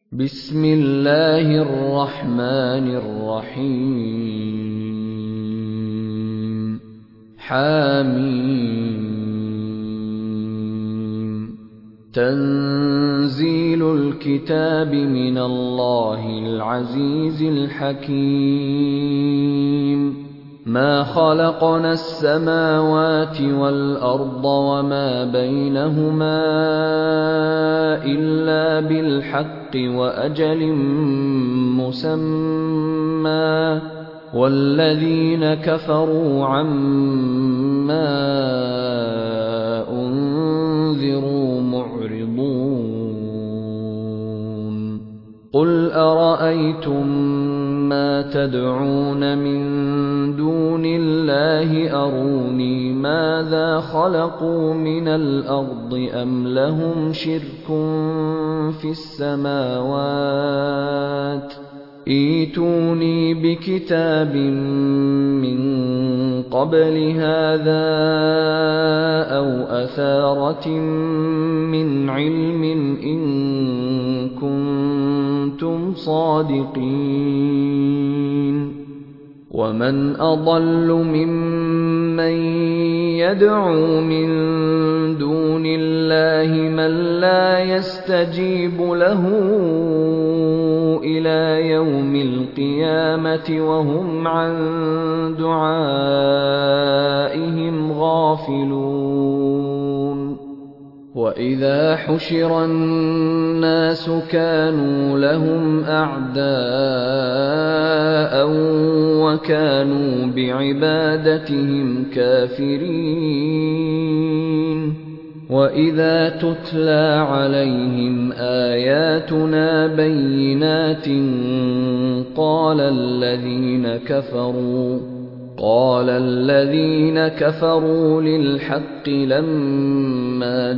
بسم الله الرحمن الرحيم حم تنزيل الكتاب من الله العزيز الحكيم ما خلقنا السماوات والأرض وما بينهما إلا بالحق وأجل مسمى والذين كفروا عما أنذروا معرضون قل أرأيتم ما تدعون من دون الله أروني ماذا خلقوا من الأرض أم لهم شرك في السماوات ائتوني بكتاب من قبل هذا أو أثارة من علم إن كنتم صادقين ومن أضل ممن يدعو من دون الله من لا يستجيب له إلى يوم القيامة وهم عن دعائهم غافلون وإذا حشر الناس كانوا لهم أعداء وكانوا بعبادتهم كافرين وإذا تتلى عليهم آياتنا بينات قال الذين كفروا للحق لما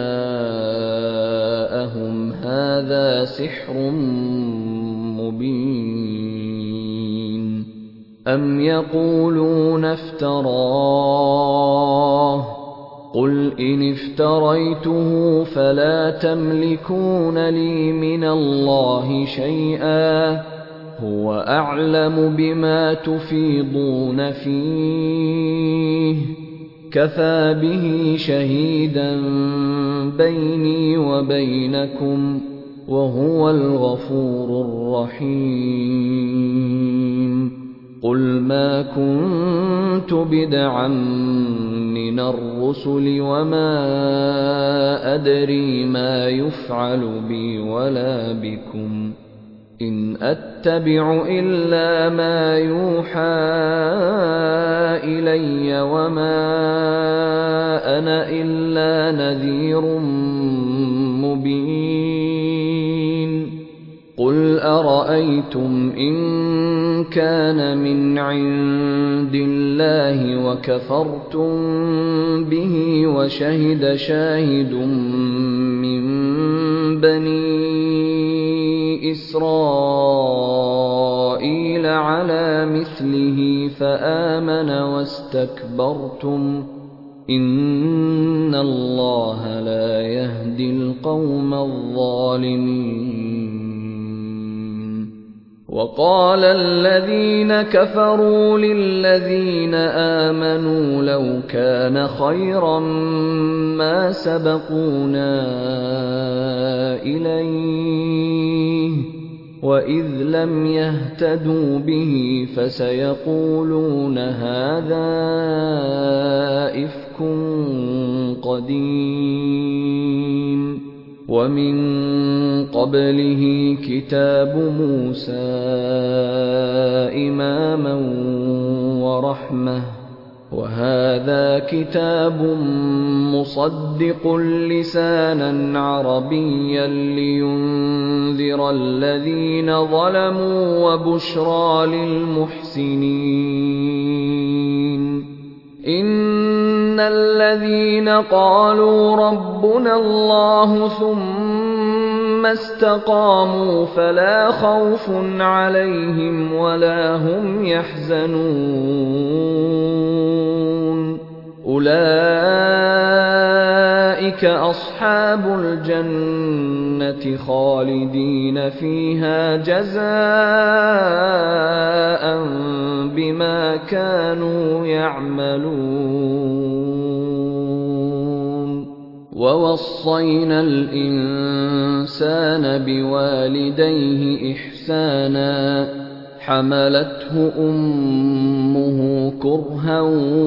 جاءهم هذا سحر مبين أم يقولون افتراه قل إن افتريته فلا تملكون لي من الله شيئا هو أعلم بما تفيضون فيه كفى به شهيدا بيني وبينكم وهو الغفور الرحيم قل ما كنت بدعا من الرسل وما أدري ما يفعل بي ولا بكم إن أتبع إلا ما يوحى إلي وما أنا إلا نذير مبين قل أرأيتم إن كان من عند الله وكفرتم به وشهد شاهد من بني إسرائيل على مثله فآمن واستكبرتم إن الله لا يهدي القوم الظالمين وقال الذين كفروا للذين آمنوا لو كان خيرا ما سبقونا إليه وإذ لم يهتدوا به فسيقولون هذا إفك قديم ومن قبله كتاب موسى إماما ورحمة وهذا كتاب مصدق لسانا عربيا لينذر الذين ظلموا وبشرى للمحسنين إن الذين قالوا ربنا الله ثم استقاموا فلا خوف عليهم ولا هم يحزنون أولئك أولئك أصحاب الجنة خالدين فيها جزاء بما كانوا يعملون. ووصينا الإنسان بوالديه إحسانا حملته أمه كرها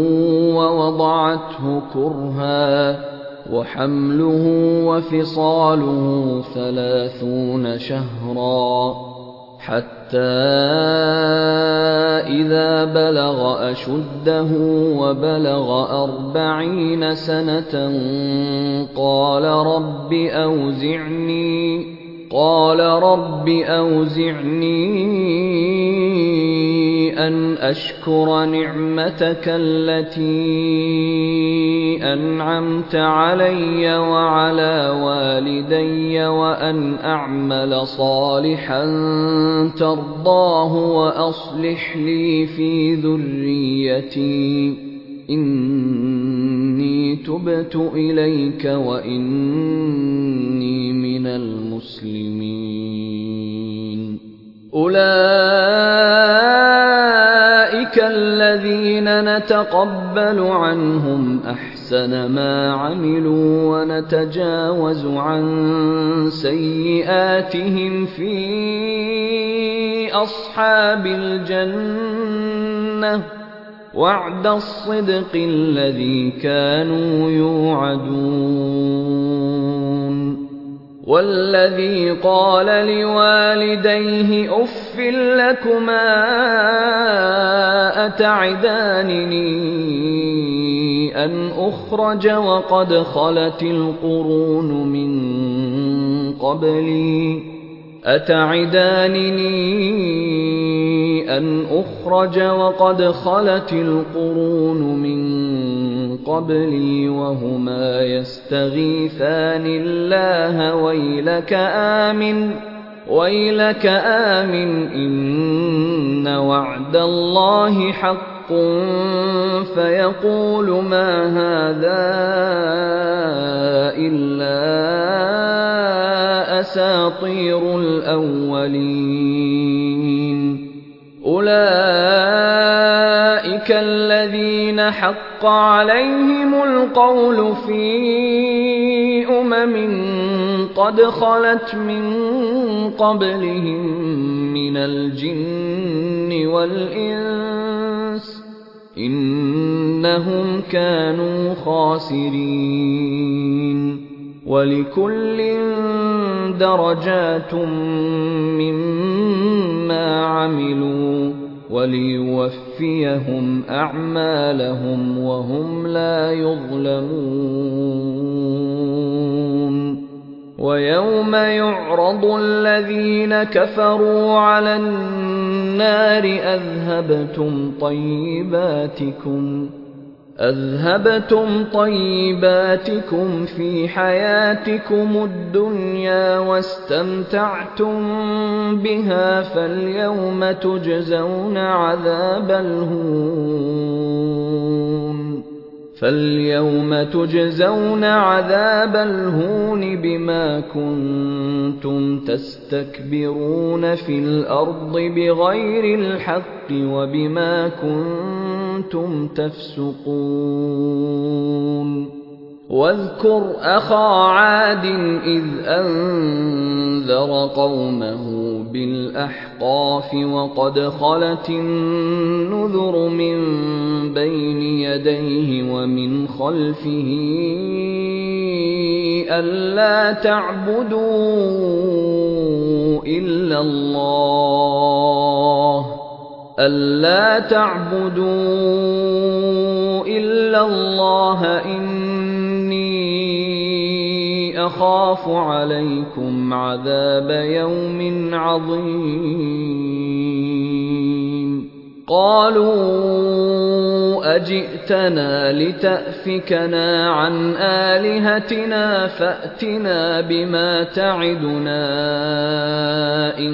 ووضعته كرها وحمله وفصاله 30 شهرا حتى إذا بلغ أشده وبلغ 40 سنة قال رب أوزعني أن أشكر نعمتك التي أنعمت علي وعلى والدي وأن أعمل صالحا ترضاه وأصلح لي في ذريتي إني تبت إليك وإني من المسلمين. أولئك الذين نتقبل عنهم أحسن ما عملوا ونتجاوز عن سيئاتهم في أصحاب الجنة وعد الصدق الذي كانوا يوعدون. والذي قال لوالديه أف لكما أتعدانني أن أخرج وقد خلت القرون من قبلي وهما يستغيثان الله ويلك آمن إن وعد الله حق فيقول ما هذا إلا أساطير الأولين. أولئك الذين حق عليهم القول في قد خلت من قبلهم من الجن والإنس إنهم كانوا خاسرين. ولكل درجات مما عملوا وليوفيهم أعمالهم وهم لا يظلمون. ويوم يعرض الذين كفروا على النار أذهبتم طيباتكم في حياتكم الدنيا واستمتعتم بها فاليوم تجزون عذاب الهون بما كنتم تستكبرون في الأرض بغير الحق وبما كنتم تفسقون. واذكر أخا عاد إذ أنذر قومه بالأحقاف وقد خلت النذر من بين يديه ومن خلفه ألا تعبدوا إلا الله إني أخاف عليكم عذاب يوم عظيم. قالوا أجئتنا لتأفكنا عن آلهتنا فأتنا بما تعدنا إن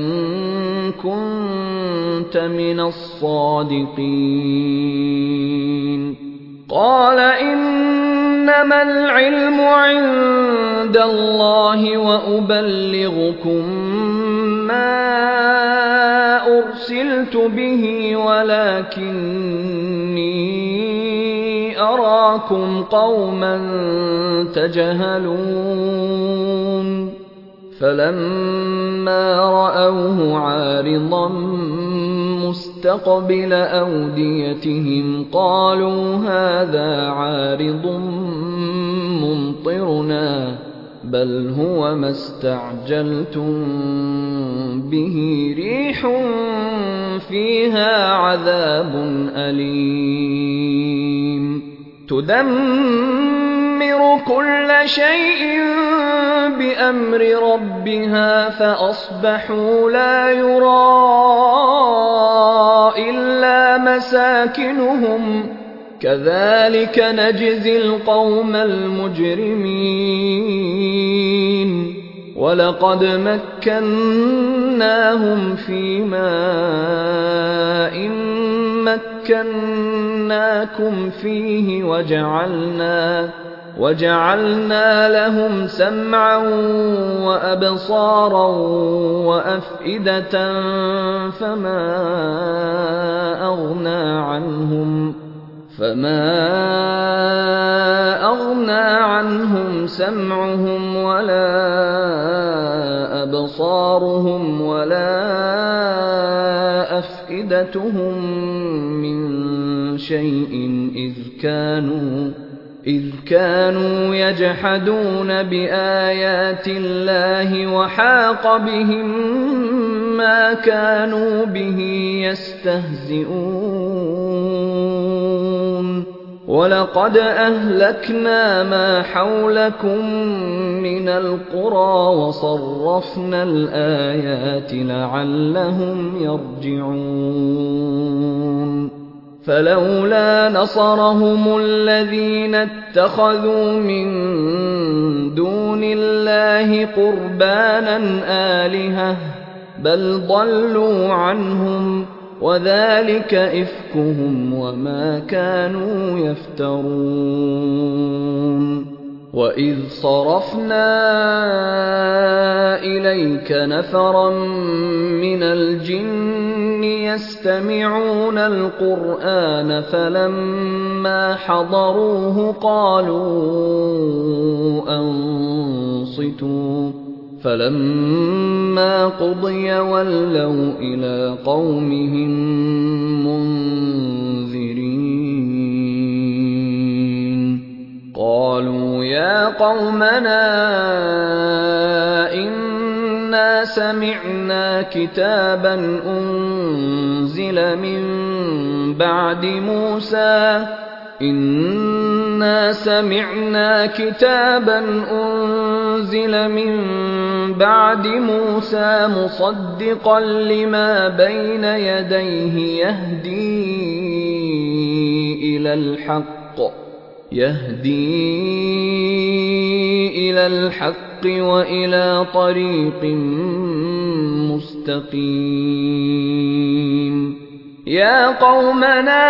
كنت من الصادقين. قال إنما إنما العلم عند الله وأبلغكم ما أرسلت به ولكني أراكم قوما تجهلون فلما رأوه عارضا مستقبل أوديتهم قالوا هذا عارض ممطرنا بل هو ما استعجلتم به ريح فيها عذاب أليم تدمر كل شيء بأمر ربها فأصبحوا لا يرى إلا مساكنهم كذلك نجزي القوم المجرمين ولقد مكناهم في ماء مكناكم فيه وجعلنا لهم سمعا وأبصارا وأفئدة فما أغنى عنهم سمعهم ولا أبصارهم ولا أفئدتهم من شيء إذ كانوا يجحدون بآيات الله وحاق بهم ما كانوا به يستهزئون ولقد أهلكنا ما حولكم من القرى وصرفنا الآيات لعلهم يرجعون فلولا نصرهم الذين اتخذوا من دون الله قربانا آلهة بل ضلوا عنهم وذلك إفكهم وما كانوا يفترون وإذ صرفنا إليك نفرا من الجن يستمعون القرآن فلما حضروه قالوا أنصتوا فلما قضي ولوا إلى قومهم منذرين قالوا يا قومنا إنا سمعنا كتابا أنزل من بعد موسى مصدقا لما بين يديه يهدي إلى الحق وإلى طريق مستقيم يا قومنا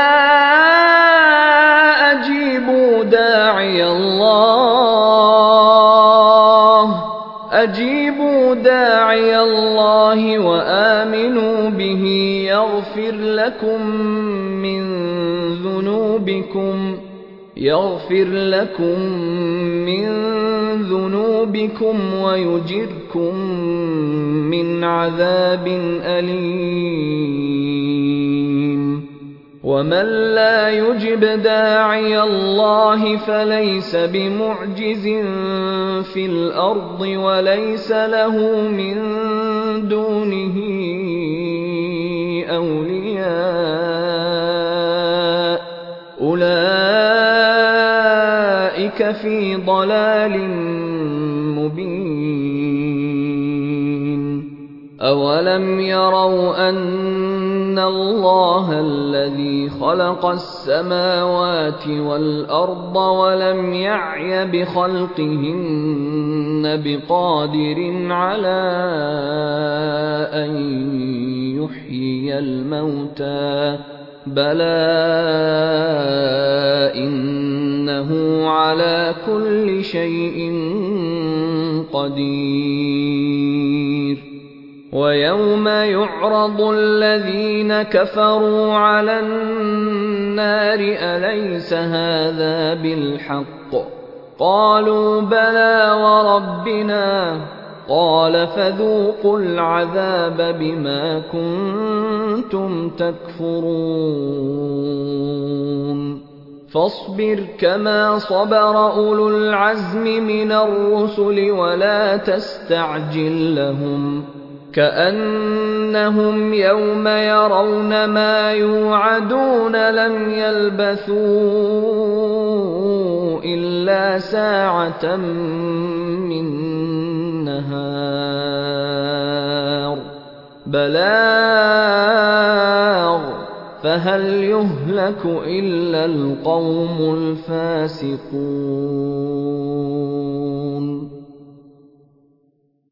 أجيبوا داعي الله وآمنوا به يغفر لكم من ذنوبكم ويجركم من عذاب أليم ومن لا يجب داعي الله فليس بمعجز في الأرض وليس له من دونه أولياء أولئك في ضلال مبين أولم يروا أن الله الذي خلق السماوات والأرض ولم يعي بخلقهن بقادر على أن يحيي الموتى بلى إنه على عَلَىٰ كُلِّ شَيْءٍ قَدِيرٌ وَيَوْمَ يُعْرَضُ الَّذِينَ كَفَرُوا عَلَى النَّارِ أَلَيْسَ هَٰذَا بِالْحَقِّ ۖ قَالُوا بَلَىٰ وَرَبِّنَا ۚ قَالَ فَذُوقُوا الْعَذَابَ بِمَا كُنتُمْ تَكْفُرُونَ فاصبر كما صبر أولو العزم من الرسل ولا تستعجل لهم كأنهم يوم يرون ما يوعدون لم يلبثوا إلا ساعة من نهار بلاغ فهل يهلك إلا القوم الفاسقون